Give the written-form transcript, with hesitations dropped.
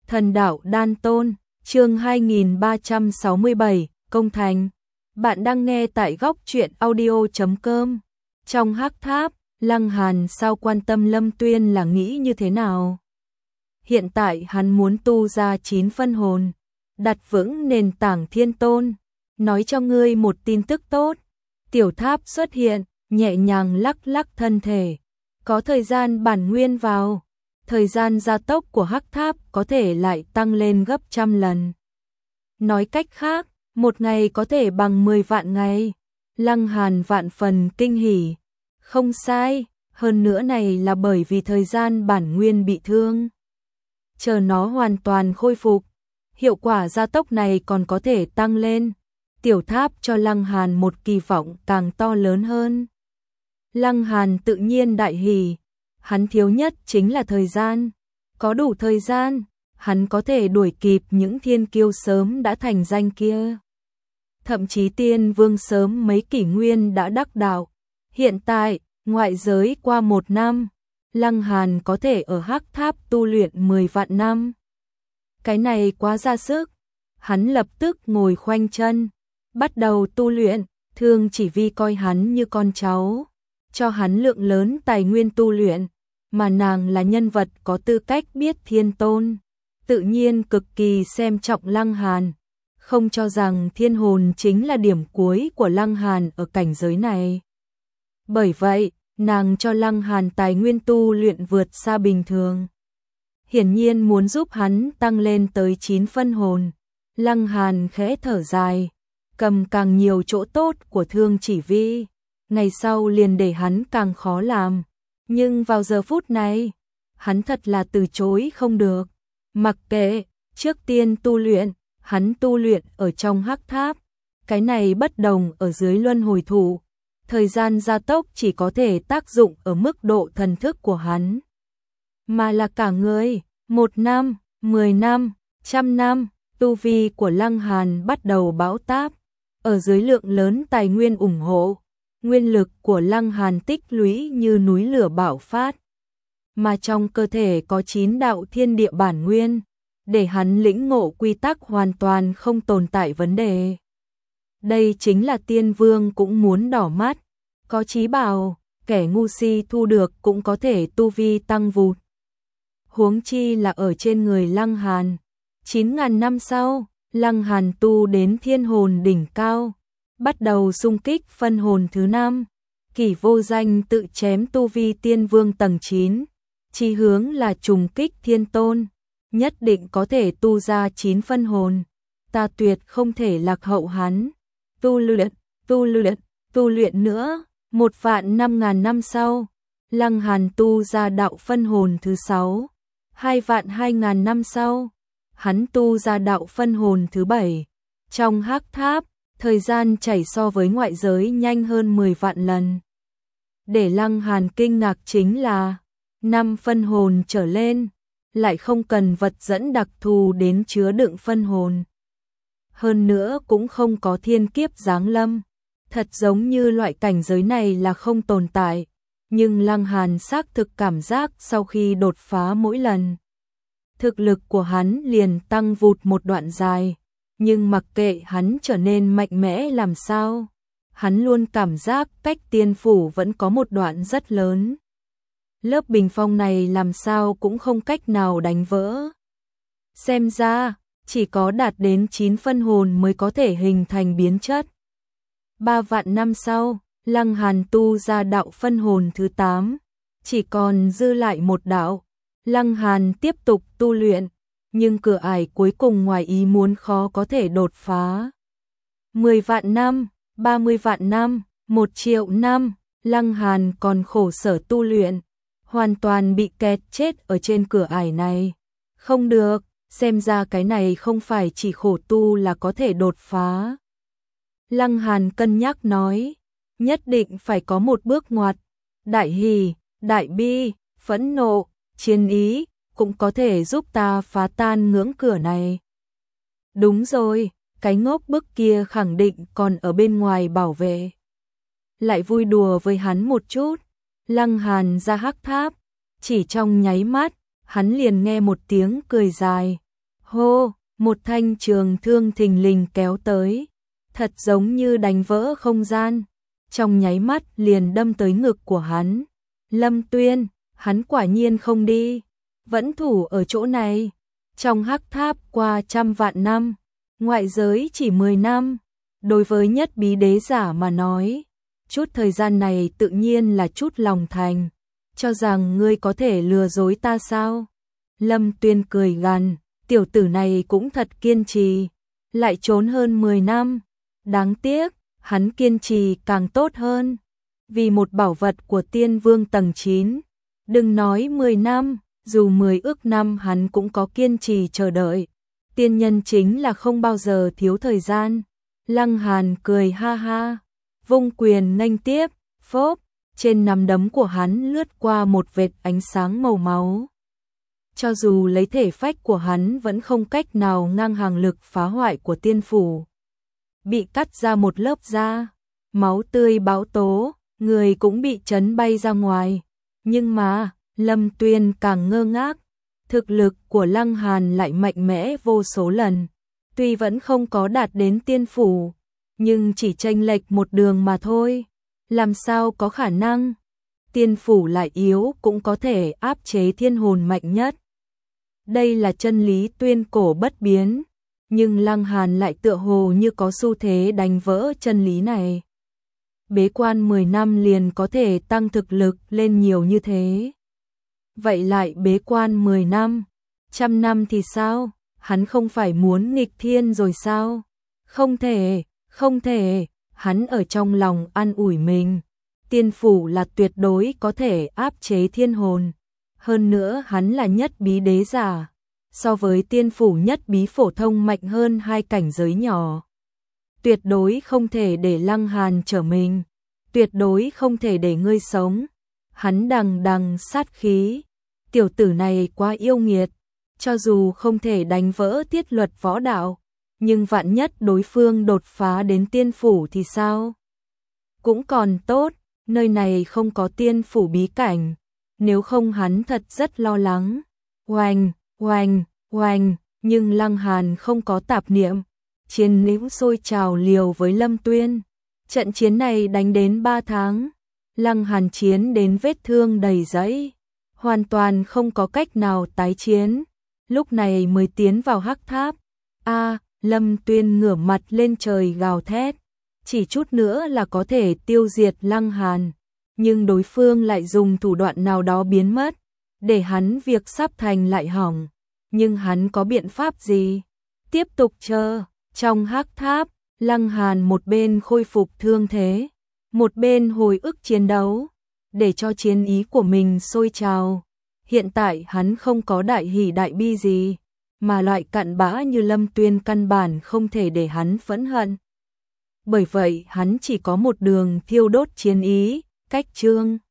Thần đạo đan tôn, chương 2367, công thành. Bạn đang nghe tại góc truyện audio.com. Trong hắc tháp, Lăng Hàn sao quan tâm Lâm Tuyên là nghĩ như thế nào? Hiện tại hắn muốn tu ra 9 phân hồn, đặt vững nền tảng thiên tôn. Nói cho ngươi một tin tức tốt. Tiểu tháp xuất hiện, nhẹ nhàng lắc lắc thân thể. Có thời gian bản nguyên vào. Thời gian gia tốc của hắc tháp có thể lại tăng lên gấp 100 lần. Nói cách khác, một ngày có thể bằng 10 vạn ngày. Lăng Hàn vạn phần kinh hỉ. Không sai, hơn nữa này là bởi vì thời gian bản nguyên bị thương. Chờ nó hoàn toàn khôi phục, hiệu quả gia tốc này còn có thể tăng lên. Tiểu tháp cho Lăng Hàn một kỳ vọng càng to lớn hơn. Lăng Hàn tự nhiên đại hỉ. Hắn thiếu nhất chính là thời gian. Có đủ thời gian, hắn có thể đuổi kịp những thiên kiêu sớm đã thành danh kia. Thậm chí tiên vương sớm mấy kỷ nguyên đã đắc đạo. Hiện tại, ngoại giới qua 1 năm, Lăng Hàn có thể ở hắc tháp tu luyện 10 vạn năm. Cái này quá ra sức. Hắn lập tức ngồi khoanh chân, bắt đầu tu luyện. Thương chỉ vi coi hắn như con cháu, cho hắn lượng lớn tài nguyên tu luyện. Mà nàng là nhân vật có tư cách biết thiên tôn, tự nhiên cực kỳ xem trọng Lăng Hàn, không cho rằng thiên hồn chính là điểm cuối của Lăng Hàn ở cảnh giới này. Bởi vậy, nàng cho Lăng Hàn tài nguyên tu luyện vượt xa bình thường. Hiển nhiên muốn giúp hắn tăng lên tới 9 phân hồn. Lăng Hàn khẽ thở dài, cầm càng nhiều chỗ tốt của Thương Chỉ Vi, ngày sau liền để hắn càng khó làm. Nhưng vào giờ phút này, hắn thật là từ chối không được. Mặc kệ, trước tiên tu luyện, hắn tu luyện ở trong hắc tháp. Cái này bất đồng ở dưới luân hồi thủ. Thời gian gia tốc chỉ có thể tác dụng ở mức độ thần thức của hắn. Mà là cả người, 1 năm, 10 năm, 100 năm, tu vi của Lăng Hàn bắt đầu bão táp. Ở dưới lượng lớn tài nguyên ủng hộ, nguyên lực của Lăng Hàn tích lũy như núi lửa bạo phát. Mà trong cơ thể có 9 đạo thiên địa bản nguyên, để hắn lĩnh ngộ quy tắc hoàn toàn không tồn tại vấn đề. Đây chính là tiên vương cũng muốn đỏ mắt, có chí bảo, kẻ ngu si thu được cũng có thể tu vi tăng vụt. Huống chi là ở trên người Lăng Hàn. 9.000 năm sau, Lăng Hàn tu đến thiên hồn đỉnh cao, bắt đầu xung kích phân hồn thứ 5. Kỷ Vô Danh tự chém tu vi tiên vương tầng 9, chí hướng là trùng kích thiên tôn, nhất định có thể tu ra 9 phân hồn. Ta tuyệt không thể lạc hậu hắn. Tu luyện nữa. 1.500.000 năm sau, Lăng Hàn tu ra đạo phân hồn thứ 6. 2.200.000 năm sau, hắn tu ra đạo phân hồn thứ 7. Trong hắc tháp, thời gian chảy so với ngoại giới nhanh hơn 10 vạn lần. Để Lăng Hàn kinh ngạc chính là 5 phân hồn trở lên, lại không cần vật dẫn đặc thù đến chứa đựng phân hồn. Hơn nữa cũng không có thiên kiếp giáng lâm. Thật giống như loại cảnh giới này là không tồn tại. Nhưng Lăng Hàn xác thực cảm giác sau khi đột phá mỗi lần, thực lực của hắn liền tăng vụt một đoạn dài. Nhưng mặc kệ hắn trở nên mạnh mẽ làm sao, hắn luôn cảm giác cách tiên phủ vẫn có một đoạn rất lớn. Lớp bình phong này làm sao cũng không cách nào đánh vỡ. Xem ra, chỉ có đạt đến 9 phân hồn mới có thể hình thành biến chất. 3 vạn năm sau, Lăng Hàn tu ra đạo phân hồn thứ 8, chỉ còn dư lại một đạo. Lăng Hàn tiếp tục tu luyện, nhưng cửa ải cuối cùng ngoài ý muốn khó có thể đột phá. 10 vạn năm, 30 vạn năm, 1 triệu năm, Lăng Hàn còn khổ sở tu luyện, hoàn toàn bị kẹt chết ở trên cửa ải này. Không được, xem ra cái này không phải chỉ khổ tu là có thể đột phá. Lăng Hàn cân nhắc nói, nhất định phải có một bước ngoặt. Đại hỉ, đại bi, phẫn nộ, chiến ý, cũng có thể giúp ta phá tan ngưỡng cửa này. Đúng rồi, cái ngốc bức kia khẳng định còn ở bên ngoài bảo vệ. Lại vui đùa với hắn một chút. Lăng Hàn ra hắc tháp, chỉ trong nháy mắt, hắn liền nghe một tiếng cười dài, Hô, một thanh trường thương thình lình kéo tới, thật giống như đánh vỡ không gian, trong nháy mắt liền đâm tới ngực của hắn. Lâm Tuyên, hắn quả nhiên không đi, vẫn thủ ở chỗ này. Trong hắc tháp qua trăm vạn năm, ngoại giới chỉ 10 năm. Đối với nhất bí đế giả mà nói, chút thời gian này tự nhiên là chút lòng thành. Cho rằng ngươi có thể lừa dối ta sao? Lâm Tuyên cười gằn, tiểu tử này cũng thật kiên trì, lại trốn hơn 10 năm. Đáng tiếc, hắn kiên trì càng tốt hơn. Vì một bảo vật của tiên vương tầng 9, đừng nói 10 năm, dù 10 ước năm hắn cũng có kiên trì chờ đợi. Tiên nhân chính là không bao giờ thiếu thời gian. Lăng Hàn cười ha ha, vung quyền nghênh tiếp, phốp, trên nắm đấm của hắn lướt qua một vệt ánh sáng màu máu. Cho dù lấy thể phách của hắn vẫn không cách nào ngang hàng lực phá hoại của tiên phủ. Bị cắt ra một lớp da, máu tươi bão tố, người cũng bị chấn bay ra ngoài. Nhưng mà, Lâm Tuyên càng ngơ ngác, thực lực của Lăng Hàn lại mạnh mẽ vô số lần. Tuy vẫn không có đạt đến tiên phủ, nhưng chỉ chênh lệch một đường mà thôi. Làm sao có khả năng? Tiên phủ lại yếu cũng có thể áp chế thiên hồn mạnh nhất. Đây là chân lý tuyên cổ bất biến, nhưng Lăng Hàn lại tựa hồ như có xu thế đánh vỡ chân lý này. Bế quan 10 năm liền có thể tăng thực lực lên nhiều như thế. Vậy lại bế quan 10 năm, 100 năm thì sao? Hắn không phải muốn nghịch thiên rồi sao? Không thể, không thể, hắn ở trong lòng an ủi mình. Tiên phủ là tuyệt đối có thể áp chế thiên hồn. Hơn nữa hắn là nhất bí đế giả. So với tiên phủ nhất bí phổ thông mạnh hơn 2 cảnh giới nhỏ. Tuyệt đối không thể để Lăng Hàn trở mình. Tuyệt đối không thể để ngươi sống. Hắn đằng đằng sát khí. Tiểu tử này quá yêu nghiệt. Cho dù không thể đánh vỡ thiết luật võ đạo, nhưng vạn nhất đối phương đột phá đến tiên phủ thì sao? Cũng còn tốt, nơi này không có tiên phủ bí cảnh, nếu không hắn thật rất lo lắng. Oanh, oanh, oanh, nhưng Lăng Hàn không có tạp niệm, chiến níu sôi trào liều với Lâm Tuyên. Trận chiến này đánh đến 3 tháng, Lăng Hàn chiến đến vết thương đầy dẫy, hoàn toàn không có cách nào tái chiến. Lúc này mới tiến vào hắc tháp. Lâm Tuyên ngửa mặt lên trời gào thét, chỉ chút nữa là có thể tiêu diệt Lăng Hàn, nhưng đối phương lại dùng thủ đoạn nào đó biến mất, để hắn việc sắp thành lại hỏng. Nhưng hắn có biện pháp gì? Tiếp tục chờ. Trong hắc tháp, Lăng Hàn một bên khôi phục thương thế, một bên hồi ức chiến đấu, để cho chiến ý của mình sôi trào. Hiện tại hắn không có đại hỉ đại bi gì, mà loại cặn bã như Lâm Tuyên căn bản không thể để hắn phẫn hận. Bởi vậy hắn chỉ có một đường thiêu đốt chiến ý, cách chương.